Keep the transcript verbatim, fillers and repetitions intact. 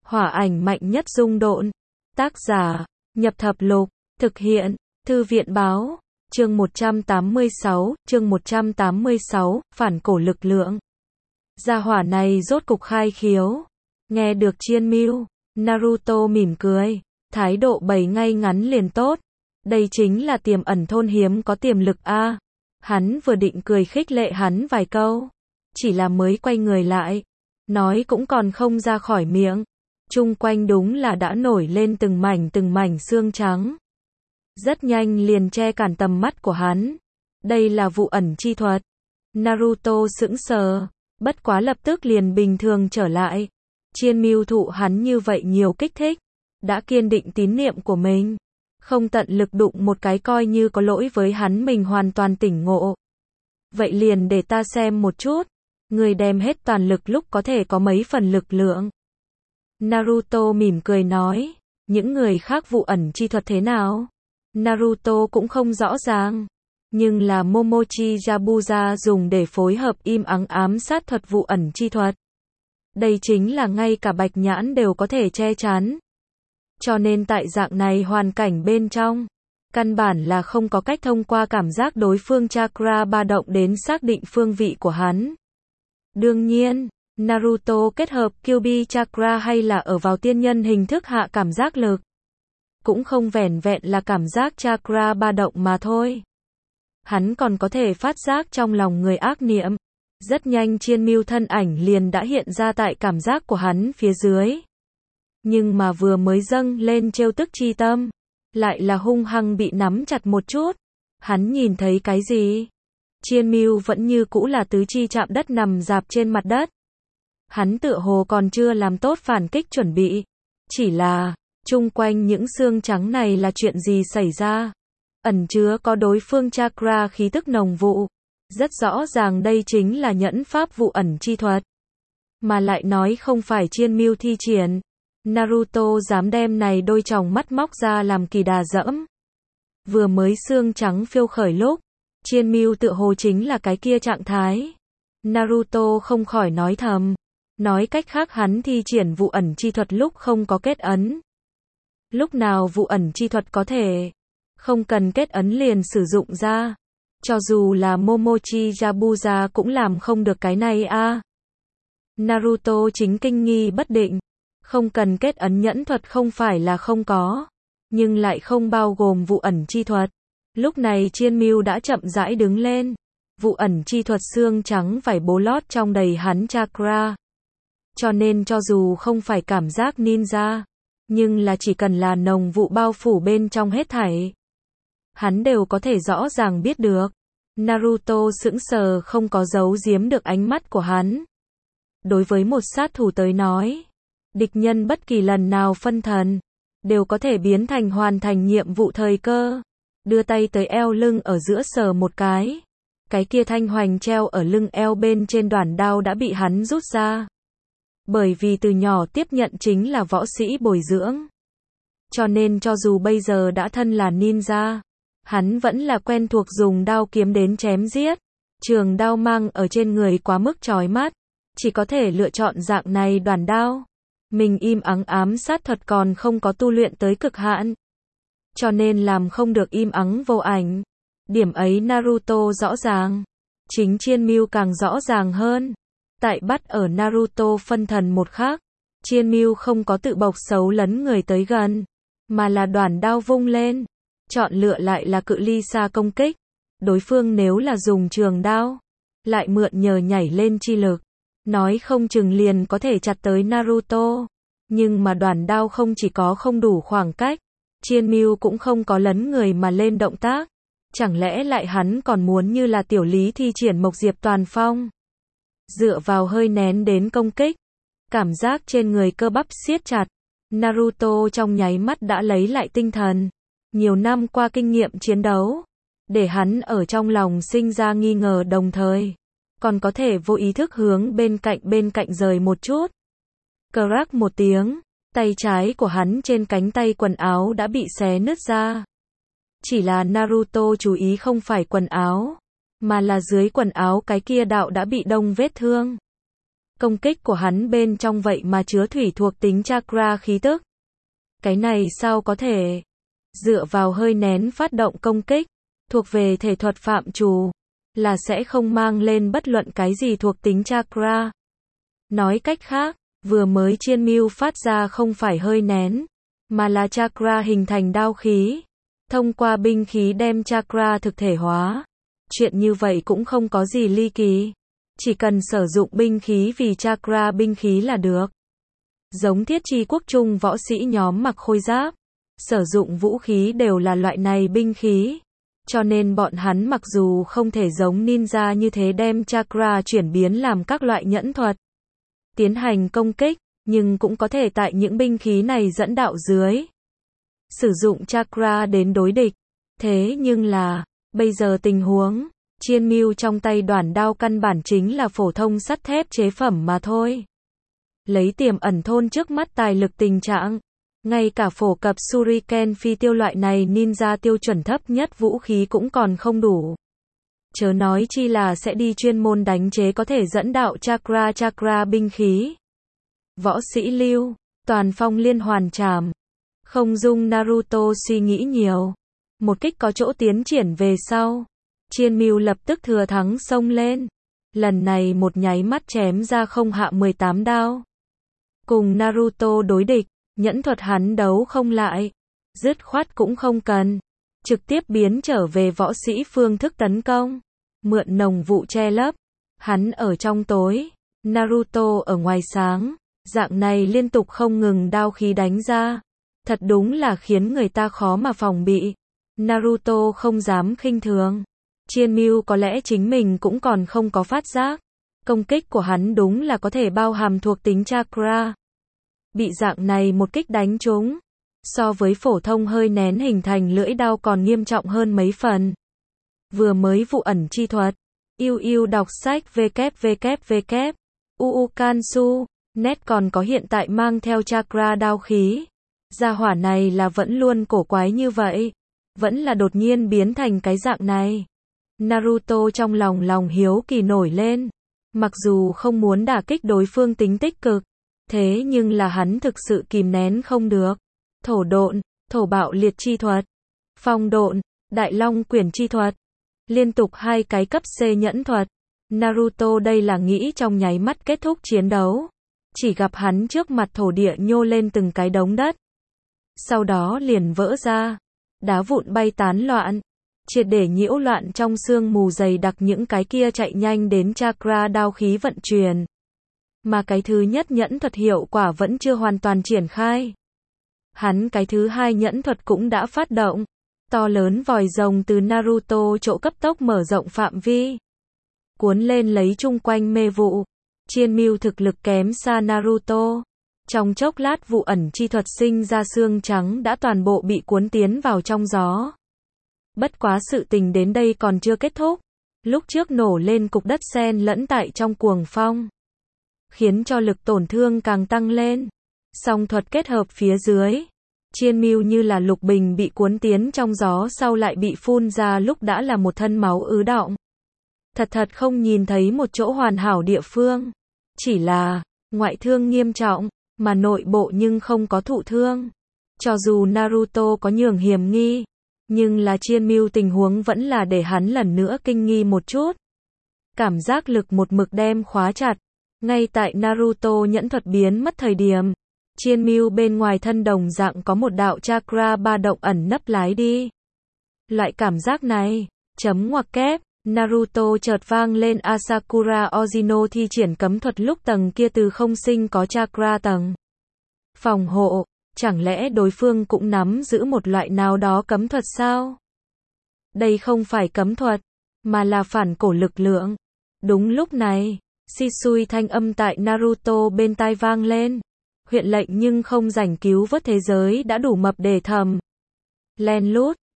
Hỏa ảnh mạnh nhất dung độn. Tác giả, Nhập Thập Lục, thực hiện, Thư viện báo, chương một trăm tám mươi sáu, chương một trăm tám mươi sáu, phản cổ lực lượng. Gia hỏa này rốt cục khai khiếu. Nghe được chiên mưu, Naruto mỉm cười, thái độ bày ngay ngắn liền tốt. Đây chính là tiềm ẩn thôn hiếm có tiềm lực a. Hắn vừa định cười khích lệ hắn vài câu, chỉ là mới quay người lại, nói cũng còn không ra khỏi miệng, chung quanh đúng là đã nổi lên từng mảnh từng mảnh xương trắng. Rất nhanh liền che cản tầm mắt của hắn. Đây là vụ ẩn chi thuật. Naruto sững sờ, bất quá lập tức liền bình thường trở lại. Chiên mưu thụ hắn như vậy nhiều kích thích, đã kiên định tín niệm của mình, không tận lực đụng một cái coi như có lỗi với hắn, mình hoàn toàn tỉnh ngộ. Vậy liền để ta xem một chút, người đem hết toàn lực lúc có thể có mấy phần lực lượng. Naruto mỉm cười nói, những người khác vụ ẩn chi thuật thế nào? Naruto cũng không rõ ràng, nhưng là Momochi Yabuza dùng để phối hợp im ắng ám sát thuật vụ ẩn chi thuật. Đây chính là ngay cả bạch nhãn đều có thể che chắn. Cho nên tại dạng này hoàn cảnh bên trong, căn bản là không có cách thông qua cảm giác đối phương chakra ba động đến xác định phương vị của hắn. Đương nhiên, Naruto kết hợp Kyuubi chakra hay là ở vào tiên nhân hình thức hạ cảm giác lực, cũng không vẻn vẹn là cảm giác chakra ba động mà thôi. Hắn còn có thể phát giác trong lòng người ác niệm. Rất nhanh chiên mưu thân ảnh liền đã hiện ra tại cảm giác của hắn phía dưới. Nhưng mà vừa mới dâng lên trêu tức chi tâm, lại là hung hăng bị nắm chặt một chút. Hắn nhìn thấy cái gì? Chiên mưu vẫn như cũ là tứ chi chạm đất nằm rạp trên mặt đất. Hắn tựa hồ còn chưa làm tốt phản kích chuẩn bị. Chỉ là, chung quanh những xương trắng này là chuyện gì xảy ra? Ẩn chứa có đối phương chakra khí tức nồng vụ. Rất rõ ràng đây chính là nhẫn pháp vụ ẩn chi thuật. Mà lại nói không phải chiên mưu thi triển. Naruto dám đem này đôi tròng mắt móc ra làm kỳ đà dẫm. Vừa mới xương trắng phiêu khởi lúc, chiên mưu tựa hồ chính là cái kia trạng thái. Naruto không khỏi nói thầm. Nói cách khác hắn thi triển vụ ẩn chi thuật lúc không có kết ấn. Lúc nào vụ ẩn chi thuật có thể không cần kết ấn liền sử dụng ra. Cho dù là Momochi Yabuza cũng làm không được cái này a. À. Naruto chính kinh nghi bất định. Không cần kết ấn nhẫn thuật không phải là không có, nhưng lại không bao gồm vụ ẩn chi thuật. Lúc này chiên mưu đã chậm rãi đứng lên. Vụ ẩn chi thuật xương trắng vải bố lót trong đầy hắn chakra. Cho nên cho dù không phải cảm giác ninja, nhưng là chỉ cần là nồng vụ bao phủ bên trong hết thảy, hắn đều có thể rõ ràng biết được. Naruto sững sờ không có giấu giếm được ánh mắt của hắn. Đối với một sát thủ tới nói, địch nhân bất kỳ lần nào phân thần, đều có thể biến thành hoàn thành nhiệm vụ thời cơ. Đưa tay tới eo lưng ở giữa sờ một cái. Cái kia thanh hoành treo ở lưng eo bên trên đoản đao đã bị hắn rút ra. Bởi vì từ nhỏ tiếp nhận chính là võ sĩ bồi dưỡng. Cho nên cho dù bây giờ đã thân là ninja, hắn vẫn là quen thuộc dùng đao kiếm đến chém giết. Trường đao mang ở trên người quá mức chói mắt, chỉ có thể lựa chọn dạng này đoản đao. Mình im ắng ám sát thuật còn không có tu luyện tới cực hạn, cho nên làm không được im ắng vô ảnh. Điểm ấy Naruto rõ ràng. Chính chiên mưu càng rõ ràng hơn. Tại bắt ở Naruto phân thần một khắc, chiên mưu không có tự bộc xấu lấn người tới gần, mà là đoản đao vung lên. Chọn lựa lại là cự ly xa công kích. Đối phương nếu là dùng trường đao, lại mượn nhờ nhảy lên chi lực, nói không chừng liền có thể chặt tới Naruto. Nhưng mà đoản đao không chỉ có không đủ khoảng cách, chiên mưu cũng không có lấn người mà lên động tác. Chẳng lẽ lại hắn còn muốn như là tiểu lý thi triển Mộc Diệp Toàn Phong, dựa vào hơi nén đến công kích. Cảm giác trên người cơ bắp siết chặt. Naruto trong nháy mắt đã lấy lại tinh thần. Nhiều năm qua kinh nghiệm chiến đấu, để hắn ở trong lòng sinh ra nghi ngờ, đồng thời còn có thể vô ý thức hướng bên cạnh bên cạnh rời một chút. Crack một tiếng, tay trái của hắn trên cánh tay quần áo đã bị xé nứt ra. Chỉ là Naruto chú ý không phải quần áo, mà là dưới quần áo cái kia đạo đã bị đông vết thương. Công kích của hắn bên trong vậy mà chứa thủy thuộc tính chakra khí tức. Cái này sao có thể? Dựa vào hơi nén phát động công kích, thuộc về thể thuật phạm trù, là sẽ không mang lên bất luận cái gì thuộc tính chakra. Nói cách khác, vừa mới chiên mưu phát ra không phải hơi nén, mà là chakra hình thành đao khí. Thông qua binh khí đem chakra thực thể hóa. Chuyện như vậy cũng không có gì ly kỳ. Chỉ cần sử dụng binh khí vì chakra binh khí là được. Giống thiết chi quốc trung võ sĩ nhóm mặc khôi giáp, sử dụng vũ khí đều là loại này binh khí. Cho nên bọn hắn mặc dù không thể giống ninja như thế đem chakra chuyển biến làm các loại nhẫn thuật, tiến hành công kích, nhưng cũng có thể tại những binh khí này dẫn đạo dưới sử dụng chakra đến đối địch. Thế nhưng là, bây giờ tình huống, chiên mưu trong tay đoản đao căn bản chính là phổ thông sắt thép chế phẩm mà thôi. Lấy tiềm ẩn thôn trước mắt tài lực tình trạng, ngay cả phổ cập shuriken phi tiêu loại này ninja tiêu chuẩn thấp nhất vũ khí cũng còn không đủ. Chớ nói chi là sẽ đi chuyên môn đánh chế có thể dẫn đạo chakra chakra binh khí. Võ sĩ Lưu, toàn phong liên hoàn trảm. Không dung Naruto suy nghĩ nhiều. Một kích có chỗ tiến triển về sau. Chiên mưu lập tức thừa thắng xông lên. Lần này một nháy mắt chém ra không hạ mười tám đao. Cùng Naruto đối địch, nhẫn thuật hắn đấu không lại. Dứt khoát cũng không cần. Trực tiếp biến trở về võ sĩ phương thức tấn công. Mượn nồng vụ che lấp. Hắn ở trong tối. Naruto ở ngoài sáng. Dạng này liên tục không ngừng đao khí đánh ra. Thật đúng là khiến người ta khó mà phòng bị. Naruto không dám khinh thường. Chiên mưu có lẽ chính mình cũng còn không có phát giác. Công kích của hắn đúng là có thể bao hàm thuộc tính chakra. Bị dạng này một kích đánh trúng. So với phổ thông hơi nén hình thành lưỡi đao còn nghiêm trọng hơn mấy phần. Vừa mới vụ ẩn chi thuật. Yêu yêu đọc sách www. Uukansu. Net còn có hiện tại mang theo chakra đao khí. Gia hỏa này là vẫn luôn cổ quái như vậy. Vẫn là đột nhiên biến thành cái dạng này. Naruto trong lòng lòng hiếu kỳ nổi lên. Mặc dù không muốn đả kích đối phương tính tích cực. Thế nhưng là hắn thực sự kìm nén không được. Thổ độn, thổ bạo liệt chi thuật. Phong độn, đại long quyển chi thuật. Liên tục hai cái cấp C nhẫn thuật. Naruto đây là nghĩ trong nháy mắt kết thúc chiến đấu. Chỉ gặp hắn trước mặt thổ địa nhô lên từng cái đống đất. Sau đó liền vỡ ra. Đá vụn bay tán loạn. Triệt để nhiễu loạn trong sương mù dày đặc những cái kia chạy nhanh đến chakra đao khí vận chuyển. Mà cái thứ nhất nhẫn thuật hiệu quả vẫn chưa hoàn toàn triển khai. Hắn cái thứ hai nhẫn thuật cũng đã phát động. To lớn vòi rồng từ Naruto chỗ cấp tốc mở rộng phạm vi. Cuốn lên lấy chung quanh mê vụ. Chiên mưu thực lực kém xa Naruto. Trong chốc lát vụ ẩn chi thuật sinh ra xương trắng đã toàn bộ bị cuốn tiến vào trong gió. Bất quá sự tình đến đây còn chưa kết thúc. Lúc trước nổ lên cục đất sen lẫn tại trong cuồng phong. Khiến cho lực tổn thương càng tăng lên. Song thuật kết hợp phía dưới. Chiên mưu như là lục bình bị cuốn tiến trong gió sau lại bị phun ra lúc đã là một thân máu ứ đọng. Thật thật không nhìn thấy một chỗ hoàn hảo địa phương. Chỉ là, ngoại thương nghiêm trọng, mà nội bộ nhưng không có thụ thương. Cho dù Naruto có nhường hiểm nghi, nhưng là chiên mưu tình huống vẫn là để hắn lần nữa kinh nghi một chút. Cảm giác lực một mực đem khóa chặt. Ngay tại Naruto nhẫn thuật biến mất thời điểm, chiên mưu bên ngoài thân đồng dạng có một đạo chakra ba động ẩn nấp lái đi. Loại cảm giác này, chấm ngoặc kép, Naruto chợt vang lên Asakura Ozino thi triển cấm thuật lúc tầng kia từ không sinh có chakra tầng phòng hộ, chẳng lẽ đối phương cũng nắm giữ một loại nào đó cấm thuật sao? Đây không phải cấm thuật, mà là phản cổ lực lượng. Đúng lúc này, Shisui thanh âm tại Naruto bên tai vang lên. Huyện lệnh nhưng không rảnh cứu vớt thế giới đã đủ mập để thầm. Len lút,